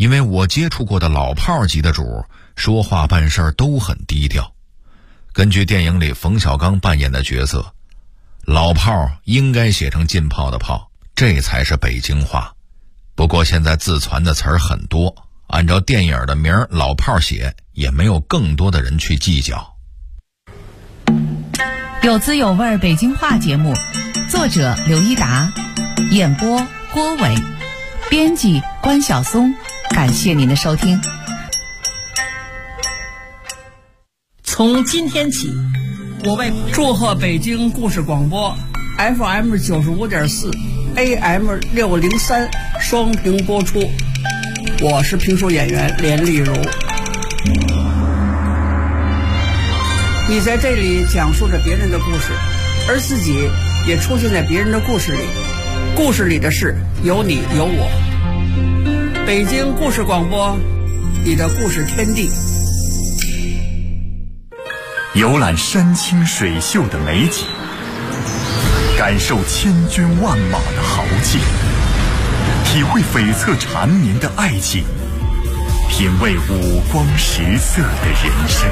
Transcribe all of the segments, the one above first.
因为我接触过的老炮级的主说话办事都很低调。根据电影里冯小刚扮演的角色，老炮应该写成浸泡的泡，这才是北京话。不过现在自传的词儿很多，按照电影的名儿老炮写，也没有更多的人去计较。 有滋有味北京话节目，作者刘一达，演播郭伟，编辑关晓松。感谢您的收听。 从今天起，我为祝贺北京故事广播 FM 95.4 AM 603双屏播出。我是评书演员连丽如。你在这里讲述着别人的故事，而自己也出现在别人的故事里。故事里的事有你有我。北京故事广播，你的故事天地。 游览山清水秀的美景，感受千军万马的豪劲，体会悱恻缠绵的爱情，品味五光十色的人生。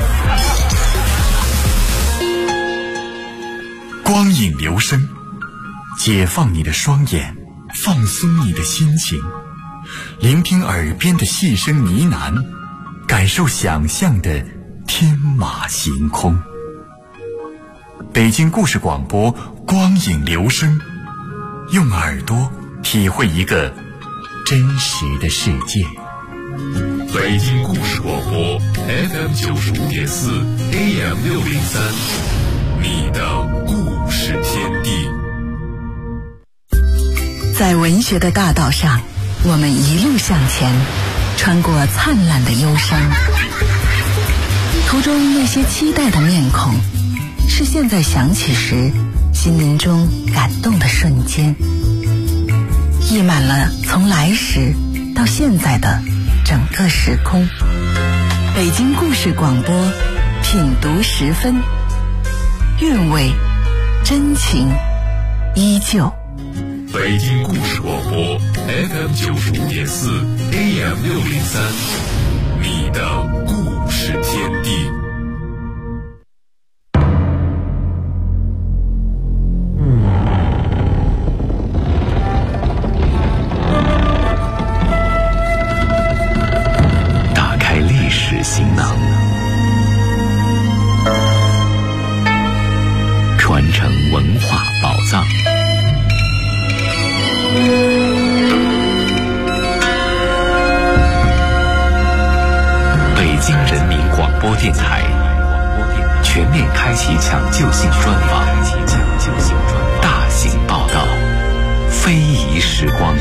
光影留声，解放你的双眼，放松你的心情，聆听耳边的细声呢喃，感受想象的天马行空。北京故事广播，光影留声，用耳朵体会一个真实的世界。 北京故事广播 FM 95.4 AM 603，你的故事天地。 在文学的大道上，我们一路向前，穿过灿烂的忧伤。途中那些期待的面孔，是现在想起时心灵中感动的瞬间，溢满了从来时到现在的整个时空。北京故事广播，品读10分，韵味真情依旧。 北京故事广播 FM 95.4 AM 603，你的故事天地。 打开历史行囊，传承文化宝藏。北京人民广播电台全面开启抢救性专访，大型报道，非遗时光。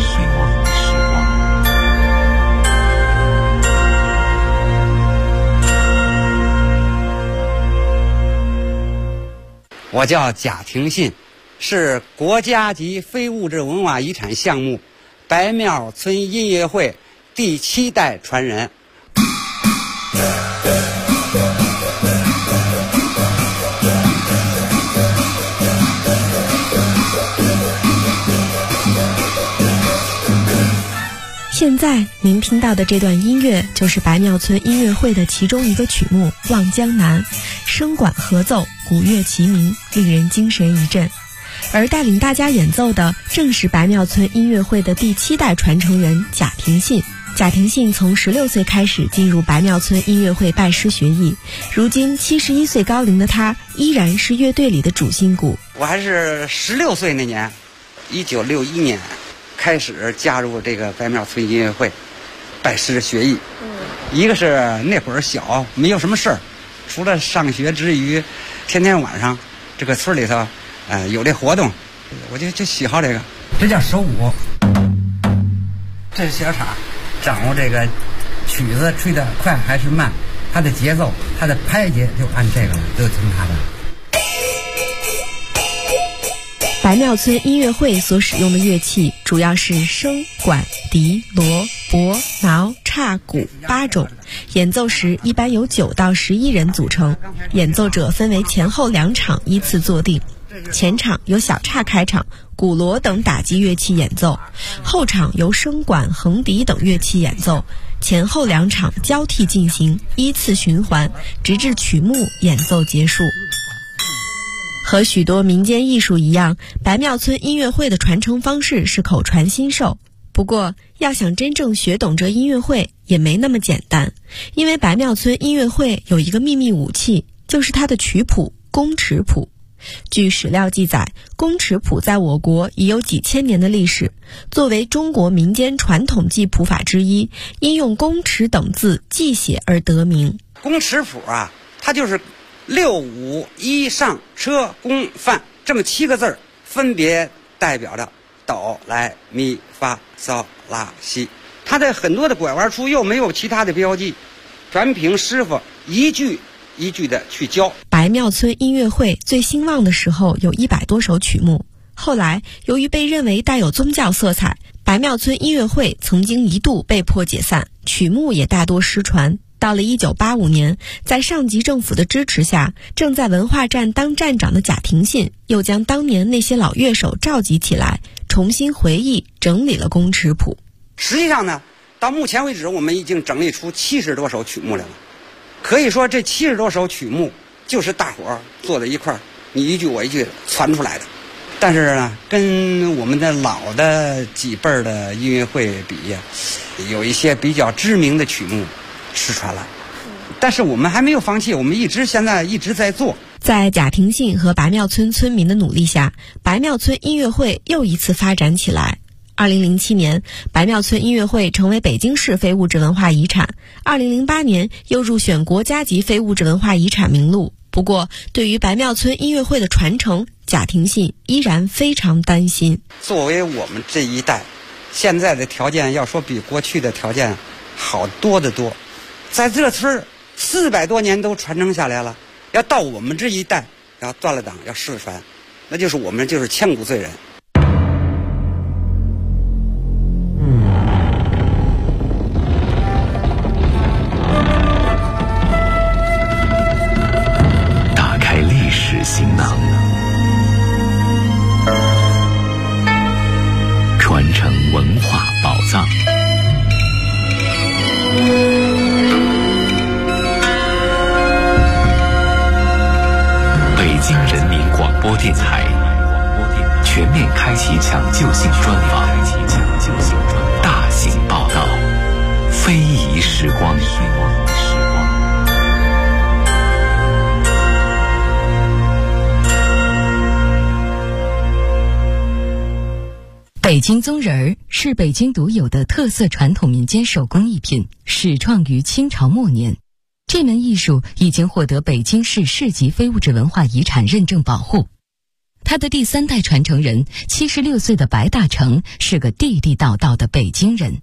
我叫贾廷信，是国家级非物质文化遗产项目白庙村音乐会第7代传人。 现在您听到的这段音乐就是白庙村音乐会的其中一个曲目《望江南》，声管合奏，鼓乐齐鸣，令人精神一振。而带领大家演奏的正是白庙村音乐会的第7代传承人贾廷信。贾廷信从16岁开始进入白庙村音乐会拜师学艺，如今71岁高龄的他依然是乐队里的主心骨。 我还是16岁那年，1961年开始加入这个白庙村音乐会，拜师学艺。一个是那会儿小，没有什么事儿，除了上学之余，天天晚上这个村里头，有这活动，我就喜好这个。这叫手舞，这是小叉，掌握这个曲子吹得快还是慢，它的节奏，它的拍节就按这个了，就听它的。 白庙村音乐会所使用的乐器主要是笙、管、笛、锣、钹、挠、叉、鼓8种，演奏时一般由9到11人组成，演奏者分为前后2场依次坐定。前场由小叉开场，鼓锣等打击乐器演奏，后场由笙管、横笛等乐器演奏， 前后2场交替进行，依次循环，直至曲目演奏结束。和许多民间艺术一样，白庙村音乐会的传承方式是口传心授。不过，要想真正学懂这音乐会也没那么简单，因为白庙村音乐会有一个秘密武器，就是它的曲谱宫尺谱。据史料记载，宫尺谱在我国已有几千年的历史，作为中国民间传统记谱法之一，因用宫尺等字记写而得名。 宫尺谱啊，它就是6、5、1上车宫范这么7个字，分别代表着哆来咪发嗦拉西。它的很多的拐弯处又没有其他的标记，全凭师傅一句一句的去教。 白庙村音乐会最兴旺的时候有100多首曲目，后来由于被认为带有宗教色彩，白庙村音乐会曾经一度被迫解散，曲目也大多失传。到了1985年，在上级政府的支持下，正在文化站当站长的贾廷信又将当年那些老乐手召集起来，重新回忆整理了宫尺谱。 实际上呢，到目前为止我们已经整理出70多首曲目来了。可以说这70多首曲目就是大伙儿坐在一块儿，你一句我一句传出来的。但是呢，跟我们的老的几辈儿的音乐会比呀，有一些比较知名的曲目失传了。但是我们还没有放弃，我们现在一直在做。 在贾廷信和白庙村村民的努力下，白庙村音乐会又一次发展起来。2007年，白庙村音乐会成为北京市非物质文化遗产。2008年又入选国家级非物质文化遗产名录。不过，对于白庙村音乐会的传承，贾廷信依然非常担心。 作为我们这一代，现在的条件要说比过去的条件好多得多。在这村400多年都传承下来了，要到我们这一代要断了档要失传，那就是我们就是千古罪人。 打开历史行囊，传承文化宝藏。北京人民广播电台全面开启抢救性专访，大型报道，非遗时光。 北京宗人儿是北京独有的特色传统民间手工艺品，始创于清朝末年。这门艺术已经获得北京市市级非物质文化遗产认证保护。他的第3代传承人76岁的白大成是个地地道道的北京人。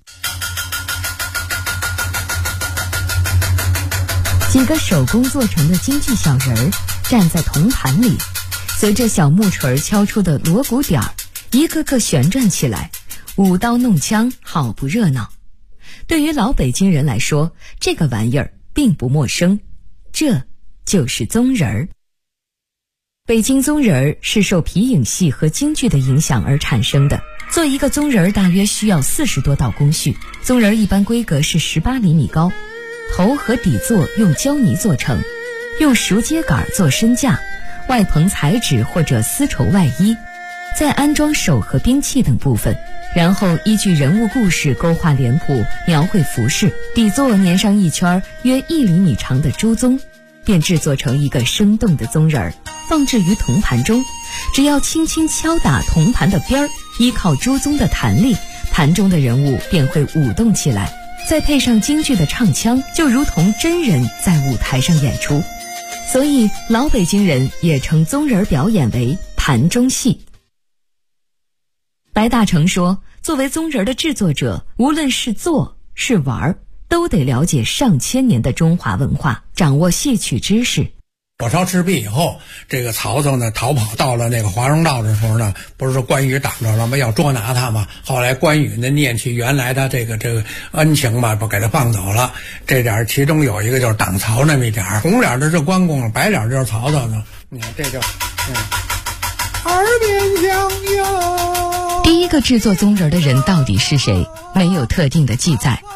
几个手工做成的京剧小人儿站在铜盘里，随着小木锤敲出的锣鼓点儿，一个个旋转起来，舞刀弄枪，好不热闹。对于老北京人来说，这个玩意儿并不陌生，这就是宗人儿。北京宗人儿是受皮影戏和京剧的影响而产生的。做一个宗人儿大约需要40多道工序，宗人儿一般规格是18厘米高，头和底座用胶泥做成，用熟秸秆做身架，外棚彩纸或者丝绸外衣，再安装手和兵器等部分，然后依据人物故事勾画脸谱，描绘服饰，底座粘上一圈约1厘米长的朱宗，便制作成一个生动的宗人儿，放置于铜盘中。只要轻轻敲打铜盘的边儿，依靠朱宗的弹力，盘中的人物便会舞动起来，再配上京剧的唱腔，就如同真人在舞台上演出。所以老北京人也称宗人表演为盘中戏。白大成说，作为宗人的制作者，无论是做是玩，都得了解上千年的中华文化，掌握戏曲知识。 火烧赤壁以后，这个曹操呢逃跑到了那个华容道的时候呢，不是说关羽挡着了吗？要捉拿他嘛。后来关羽呢念起原来他这个恩情嘛，不给他放走了。这点其中有一个就是挡曹那么一点，红脸的是关公，白脸就是曹操呢。你看这就耳边响哟。 第一个制作宗人的人到底是谁？没有特定的记载，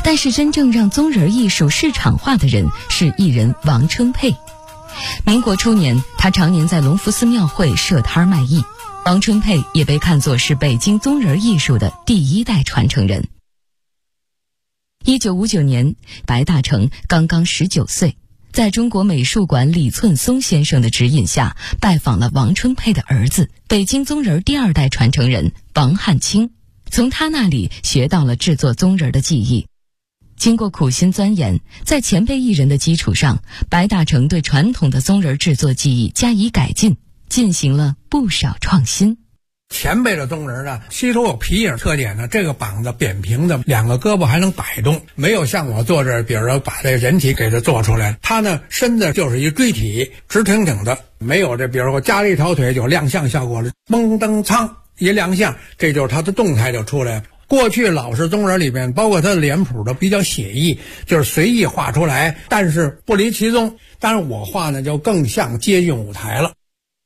但是真正让宗人艺术市场化的人是艺人王春佩。民国初年，他常年在隆福寺庙会设摊卖艺。王春佩也被看作是北京宗人艺术的第一代传承人。1959年，白大成刚刚19岁，在中国美术馆李寸松先生的指引下，拜访了王春佩的儿子，北京宗人第二代传承人王汉卿，从他那里学到了制作宗人的技艺。经过苦心钻研，在前辈艺人的基础上，白大成对传统的宗人制作技艺加以改进，进行了不少创新。 前辈的宗人呢，吸收有皮影特点呢，这个膀子扁平的，两个胳膊还能摆动，没有像我坐这儿，比如说把这个人体给它做出来。他呢，身子就是一锥体，直挺挺的，没有这，比如说加了一条腿有亮相效果了，嘣噔噌一亮相，这就是他的动态就出来了。过去老式宗人里边，包括他的脸谱都比较写意，就是随意画出来，但是不离其宗。但是我画呢，就更像接近舞台了。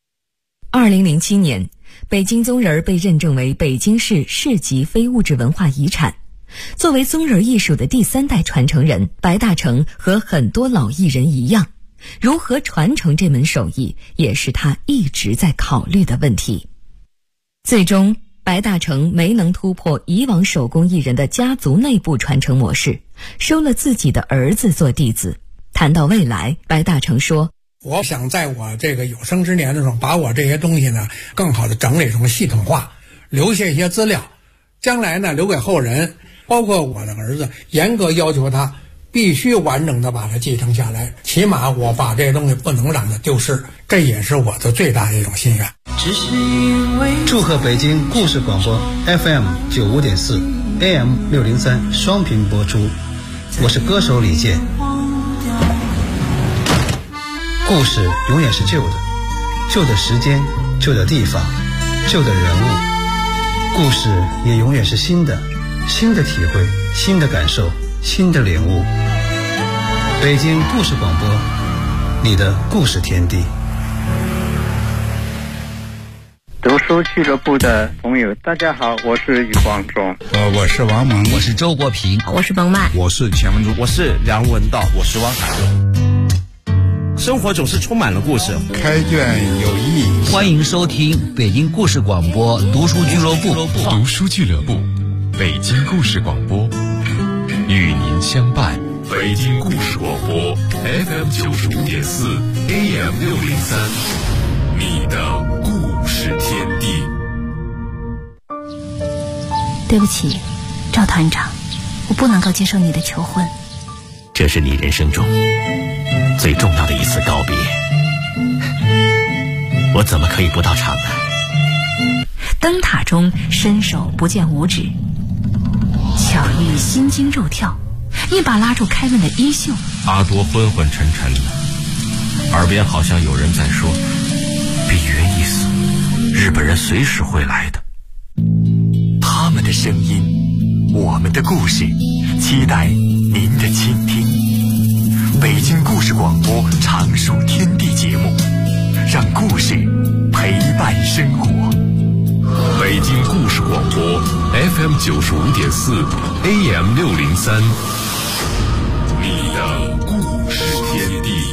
2007年，北京宗人被认证为北京市市级非物质文化遗产。作为宗人艺术的第三代传承人，白大成和很多老艺人一样，如何传承这门手艺，也是他一直在考虑的问题。最终，白大成没能突破以往手工艺人的家族内部传承模式，收了自己的儿子做弟子。谈到未来，白大成说， 我想在我这个有生之年的时候，把我这些东西呢更好的整理成系统化，留下一些资料，将来呢留给后人，包括我的儿子，严格要求他必须完整的把它继承下来，起码我把这些东西不能让它丢失，这也是我的最大的一种心愿。 祝贺北京故事广播 FM 95.4 AM 603双频播出，我是歌手李健。故事永远是旧的，旧的时间，旧的地方，旧的人物。故事也永远是新的，新的体会，新的感受，新的领悟。北京故事广播，你的故事天地。 读书俱乐部的朋友，大家好，我是余光中。 我是王蒙， 我是周国平， 我是冯曼， 我是钱文珠， 我是梁文道，我是汪海东。生活总是充满了故事， 开卷有益。 欢迎收听北京故事广播读书俱乐部。 读书俱乐部，北京故事广播，与您相伴。北京故事广播 FM 95.4 AM 603，你的故事天地。 对不起，赵团长，我不能够接受你的求婚。 这是你人生中最重要的一次告别，我怎么可以不到场呢？ 灯塔中伸手不见五指，巧遇心惊肉跳，一把拉住凯文的衣袖。 阿多昏昏沉沉的，耳边好像有人在说：“比约一死，日本人随时会来的。” 他们的声音，我们的故事，期待您的倾听。北京故事广播常数天地节目，让故事陪伴生活。 北京故事广播 FM 95.4 AM 603，你的故事天地。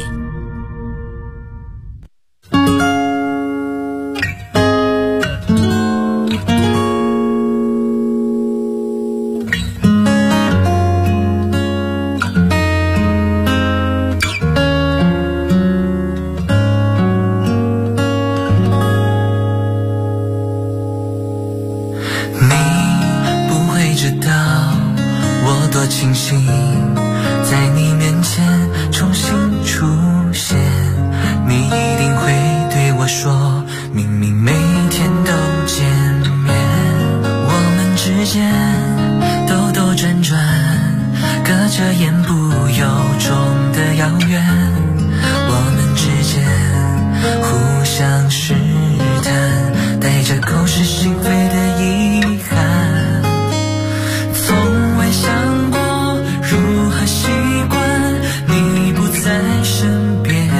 庆幸在你面前重新出现，你一定会对我说，明明每天都见面，我们之间兜兜转转，隔着言不由衷的遥远，我们之间互相试探，带着口是心非的遗憾，从未想过如何习惯你不在身边，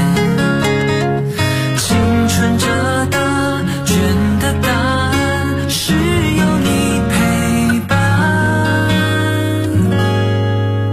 青春这答卷的答案是有你陪伴，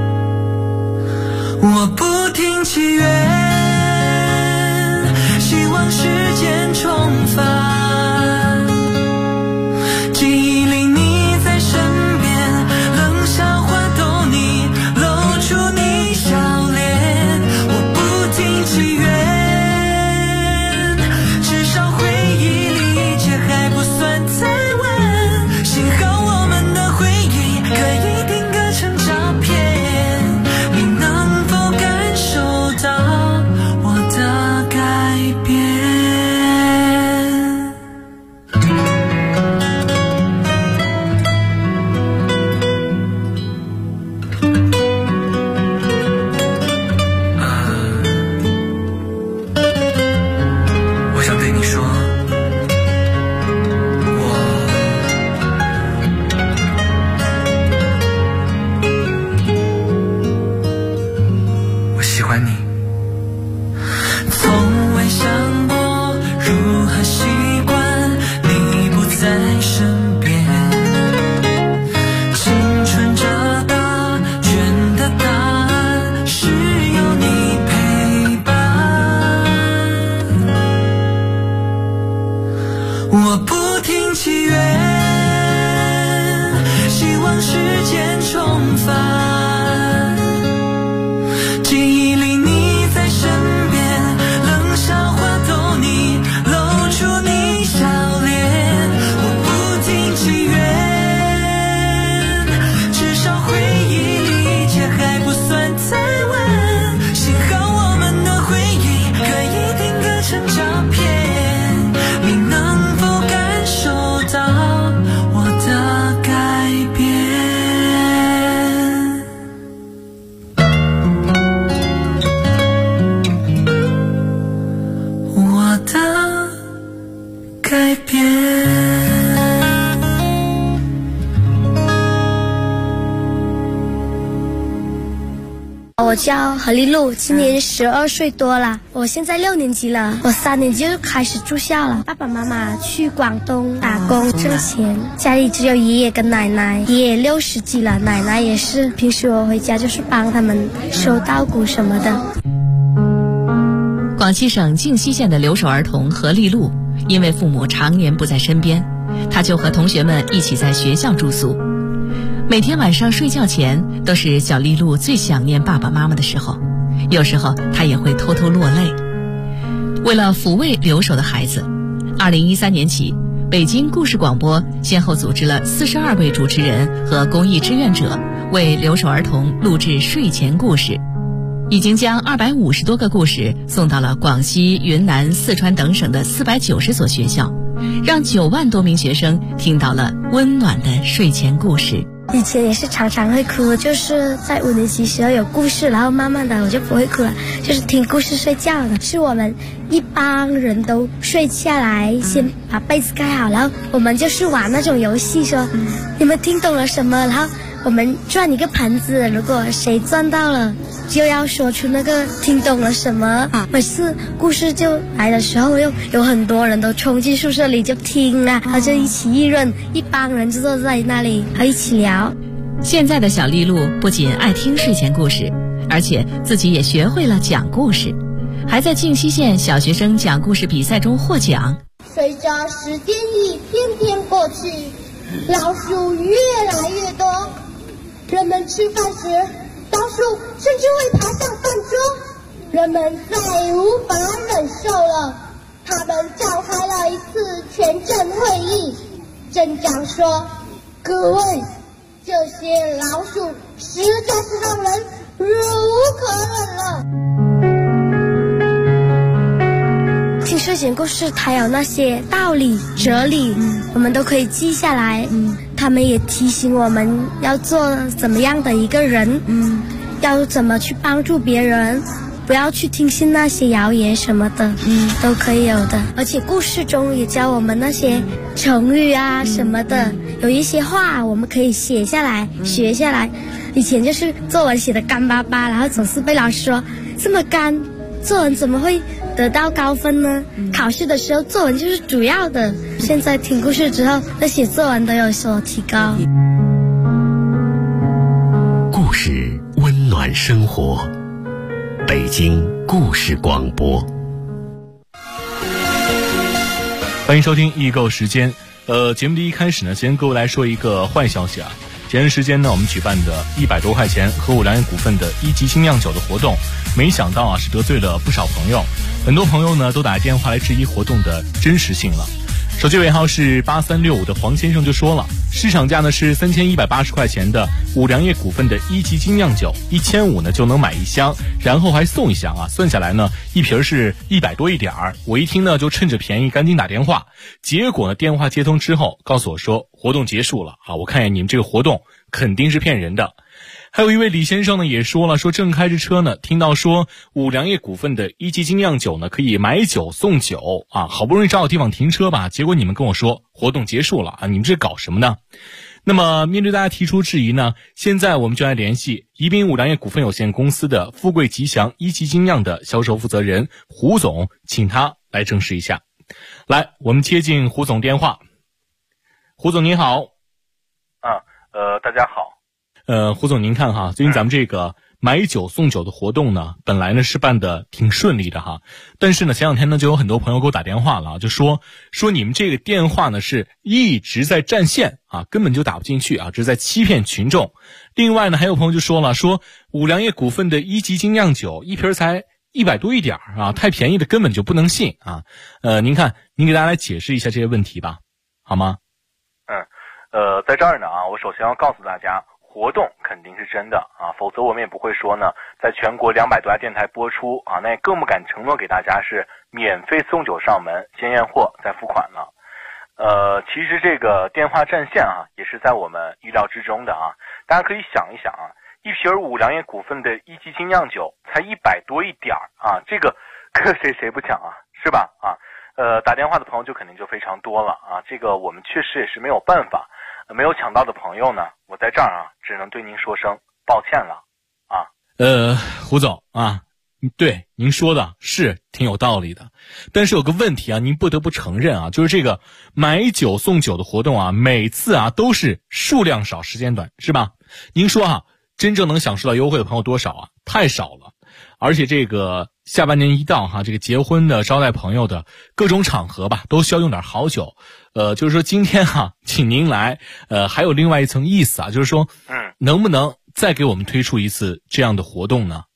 我叫何丽露，今年12岁多了。我现在6年级了，我3年级就开始住校了。爸爸妈妈去广东打工挣钱，家里只有爷爷跟奶奶。爷爷60几了，奶奶也是。平时我回家就是帮他们收稻谷什么的。 广西省靖西县的留守儿童何丽露，因为父母常年不在身边，她就和同学们一起在学校住宿。每天晚上睡觉前都是小丽露最想念爸爸妈妈的时候，有时候她也会偷偷落泪。为了抚慰留守的孩子，2013年起，北京故事广播先后组织了42位主持人和公益志愿者为留守儿童录制睡前故事，已经将250多个故事送到了广西、云南、四川等省的490所学校，让9万多名学生听到了温暖的睡前故事。 以前也是常常会哭，就是在5年级时候有故事，然后慢慢的我就不会哭了，就是听故事睡觉了。是我们一帮人都睡下来，先把被子盖好，然后我们就是玩那种游戏，说你们听懂了什么，然后我们转一个盘子，如果谁转到了就要说出那个听懂了什么。每次故事就来的时候，又有很多人都冲进宿舍里就听啊，然后就一起议论，一帮人就坐在那里还一起聊。 现在的小丽露不仅爱听睡前故事，而且自己也学会了讲故事，还在靖西县小学生讲故事比赛中获奖。 随着时间一天天过去，老鼠越来越多，人们吃饭时老鼠甚至会爬上饭桌，人们再无法忍受了，他们召开了一次全镇会议。镇长说：“各位，这些老鼠实在是让人忍无可忍了。” 听睡前故事，它有那些道理、哲理，我们都可以记下来。他们也提醒我们要做怎么样的一个人，要怎么去帮助别人，不要去听信那些谣言什么的，都可以有的。而且故事中也教我们那些成语啊什么的，有一些话我们可以写下来、学下来。以前就是作文写的干巴巴，然后总是被老师说这么干，作文怎么会得到高分呢？考试的时候作文就是主要的。现在听故事之后，那写作文都有所提高。 故事温暖生活，北京故事广播。 欢迎收听易购时间。节目的一开始呢，先各位来说一个坏消息啊。前段时间呢，我们举办的100多块钱和五粮液股份的1级精酿酒的活动，没想到啊是得罪了不少朋友，很多朋友呢都打电话来质疑活动的真实性了。手机尾号是8365的黄先生就说了，市场价呢是3180块钱的五粮液股份的1级精酿酒，1500呢就能买1箱，然后还送1箱啊，算下来呢一瓶是100多一点儿。我一听呢就趁着便宜赶紧打电话，结果呢电话接通之后告诉我说活动结束了啊，我看见你们这个活动肯定是骗人的。还有一位李先生呢也说了，说正开着车呢，听到说五粮液股份的1级精酿酒呢可以买酒送酒啊，好不容易找到地方停车吧，结果你们跟我说活动结束了啊，你们这搞什么呢？那么面对大家提出质疑呢，现在我们就来联系宜宾五粮液股份有限公司的富贵吉祥1级精酿的销售负责人胡总，请他来证实一下。来，我们接进胡总电话。胡总您好。 大家好。 胡总您看哈，最近咱们这个买酒送酒的活动呢，本来呢是办的挺顺利的哈，但是呢前两天呢就有很多朋友给我打电话了，就说你们这个电话呢是一直在占线啊，根本就打不进去啊，这是在欺骗群众。另外呢还有朋友就说了，说五粮液股份的1级精酿酒一瓶才100多一点啊，太便宜的根本就不能信啊。您看您给大家来解释一下这些问题吧，好吗？ 在这儿呢啊，我首先要告诉大家，活动肯定是真的啊，否则我们也不会说呢，在全国200多家电台播出啊，那也更不敢承诺给大家是免费送酒上门，先验货再付款了。其实这个电话占线啊，也是在我们意料之中的啊。大家可以想一想啊，一瓶五粮液股份的1级精酿酒才100多一点啊，这个谁不抢啊，是吧？啊，打电话的朋友就肯定就非常多了啊，这个我们确实也是没有办法。没有抢到的朋友呢，我在这儿啊，只能对您说声抱歉了啊。 胡总啊，对，您说的是挺有道理的，但是有个问题啊，您不得不承认啊，就是这个买酒送酒的活动啊，每次啊都是数量少时间短，是吧？您说啊，真正能享受到优惠的朋友多少啊？太少了。而且这个下半年一到哈，这个结婚的、招待朋友的各种场合吧，都需要用点好酒。就是说今天哈，请您来，还有另外一层意思啊，就是说，能不能再给我们推出一次这样的活动呢？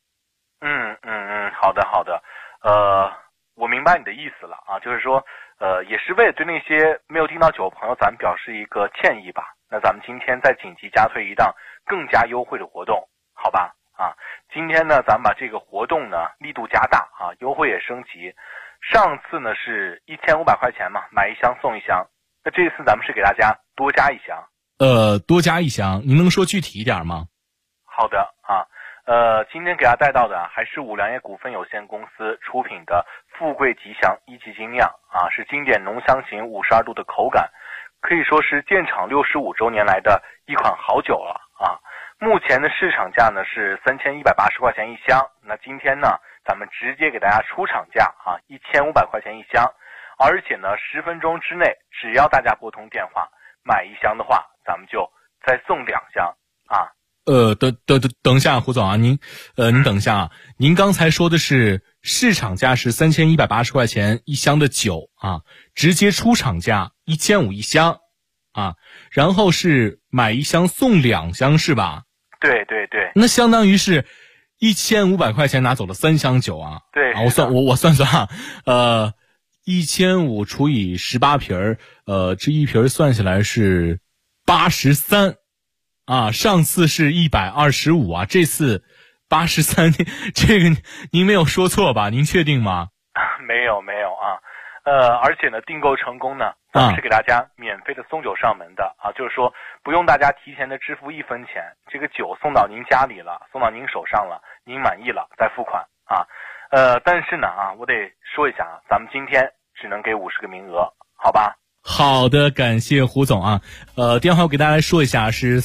好的，我明白你的意思了啊，就是说，也是为了对那些没有订到酒的朋友，咱们表示一个歉意吧。那咱们今天再紧急加推一档更加优惠的活动，好吧？啊，今天呢，咱们把这个活动呢力度加大啊，优惠也升级。上次呢是1500块钱嘛，买一箱送一箱。那这次咱们是给大家多加一箱。 多加一箱，您能说具体一点吗？ 好的啊，今天给大家带到的还是五粮液股份有限公司出品的富贵吉祥一级精酿啊，是经典浓香型52度的口感，可以说是建厂65周年来的一款好酒了啊。目前的市场价呢是3180块钱一箱，那今天呢咱们直接给大家出厂价啊1500块钱一箱，而且呢10分钟之内只要大家拨通电话买一箱的话，咱们就再送2箱啊。 等一下，胡总啊，您等一下啊，您刚才说的是市场价是3180块钱一箱的酒啊，直接出厂价1500一箱啊，然后是买一箱送2箱是吧？ 对， 那相当于是1500块钱拿走了3箱酒啊。 对， 啊，我算啊，1500除以18瓶这一瓶算下来是83啊，上次是125啊，这次83，这个您没有说错吧？您确定吗？ 没有啊。而且呢，订购成功呢，咱们是给大家免费的送酒上门的啊，就是说不用大家提前的支付1分钱，这个酒送到您家里了，送到您手上了，您满意了再付款啊。但是呢啊，我得说一下啊，咱们今天只能给50个名额，好吧？ 好的，感谢胡总啊。电话我给大家来说一下，是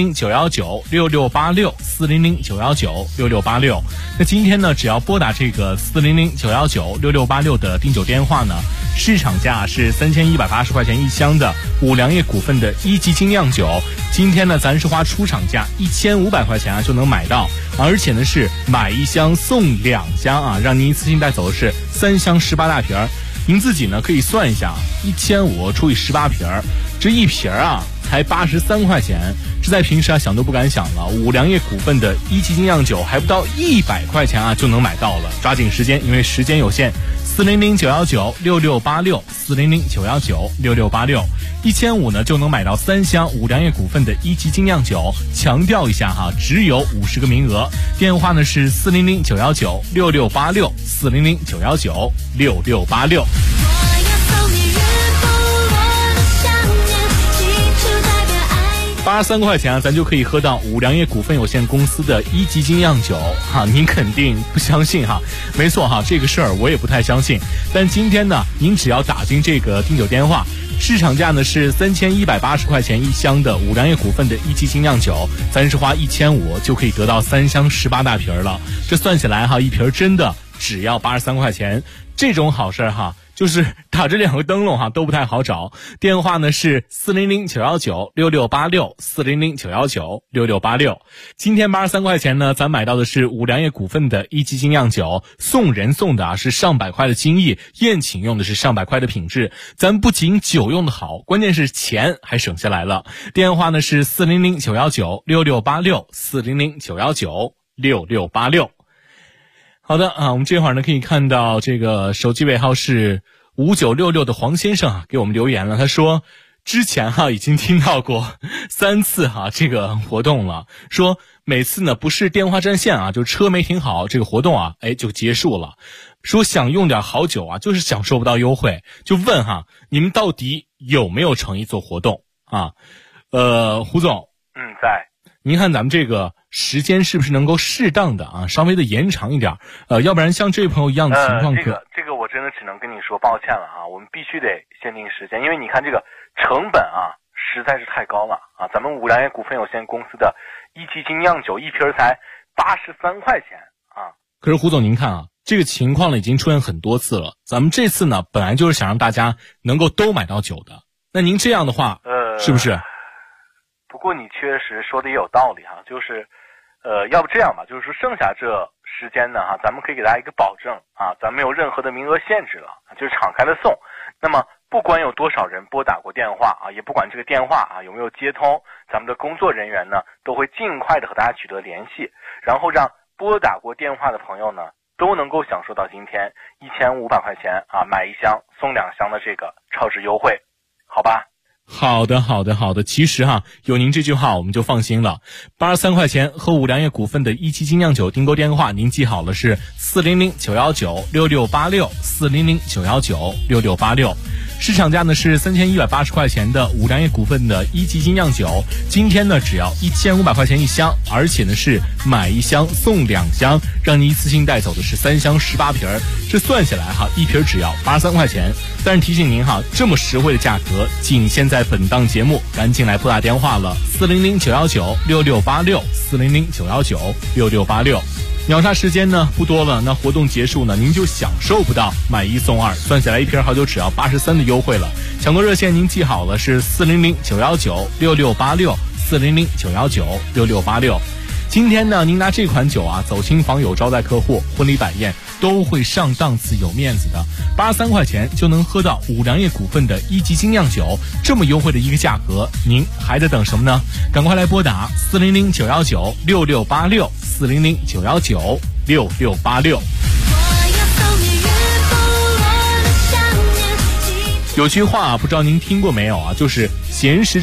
400-919-6686，400-919-6686。那今天呢，只要拨打这个400-919-6686的订酒电话呢，市场价是3180块钱一箱的五粮液股份的一级精酿酒，今天呢，咱是花出厂价1500块钱啊就能买到，而且呢是买一箱送2箱啊，让您一次性带走的是3箱18大瓶。您自己呢可以算一下，1500除以18瓶，这一瓶啊才83块钱，这在平时啊想都不敢想了。五粮液股份的一级精酿酒还不到100块钱啊就能买到了，抓紧时间，因为时间有限。400-919-6686，400-919-6686，1500呢就能买到3箱五粮液股份的一级精酿酒。强调一下哈，只有50个名额。电话呢是400-919-6686，400-919-6686。83块钱啊，咱就可以喝到五粮液股份有限公司的一级精酿酒哈，您肯定不相信哈？没错哈，这个事儿我也不太相信。但今天呢，您只要打进这个订酒电话，市场价呢是3180块钱一箱的五粮液股份的一级精酿酒，咱是花1500就可以得到3箱18大瓶了。这算起来哈，一瓶真的只要83块钱，这种好事哈。就是打这2个灯笼哈都不太好找，电话呢是400-919-6686，400-919-6686。今天83块钱呢，咱买到的是五粮液股份的一级精酿酒，送人送的啊是上百块的精益，宴请用的是上百块的品质。咱不仅酒用的好，关键是钱还省下来了。电话呢是400-919-6686，400-919-6686。好的啊，我们这会儿呢可以看到这个手机尾号是5966的黄先生啊给我们留言了，他说之前已经听到过3次这个活动了，说每次呢不是电话占线就车没停好，这个活动就结束了，说想用点好酒就是享受不到优惠，就问你们到底有没有诚意做活动啊？胡总， 在。 您看咱们这个时间是不是能够适当的稍微的延长一点，要不然像这位朋友一样的情况这个我真的只能跟你说抱歉了我们必须得限定时间，因为你看这个成本实在是太高了咱们五粮液股份有限公司的一级精酿酒一瓶才 83块钱啊。 可是胡总您看啊，这个情况呢已经出现很多次了，咱们这次呢本来就是想让大家能够都买到酒的，那您这样的话是不是？ 不过你确实说的也有道理哈，就是要不这样吧，就是说剩下这时间呢哈，咱们可以给大家一个保证啊，咱没有任何的名额限制了，就是敞开的送。那么不管有多少人拨打过电话啊，也不管这个电话啊有没有接通，咱们的工作人员呢都会尽快的和大家取得联系，然后让拨打过电话的朋友呢都能够享受到今天1500块钱啊买1箱送2箱的这个超值优惠，好吧？ 好的，其实哈，有您这句话我们就放心了。83块钱和五粮液股份的17精酿酒订购电话您记好了，是400-919-6686，400-919-6686。市场价呢是3180块钱的五粮液股份的1级精酿酒，今天呢只要1500块钱1箱，而且呢是买1箱送2箱，让你一次性带走的是3箱18瓶，这算下来哈，一瓶只要83块钱。但是提醒您哈，这么实惠的价格仅限在本档节目，赶紧来拨打电话了，400-919-6686，400-919-6686。秒杀时间呢不多了，那活动结束呢您就享受不到买1送2，算下来一瓶好酒只要83的优惠了。抢购热线您记好了，是400-919-6686，400-919-6686。今天呢您拿这款酒啊走亲访友招待客户婚礼摆宴都会上档次有面子的，83块钱就能喝到五粮液股份的1级精酿酒，这么优惠的一个价格，您还在等什么呢？赶快来拨打400-919-6686，400-919-6686。有句话不知道您听过没有啊，就是闲时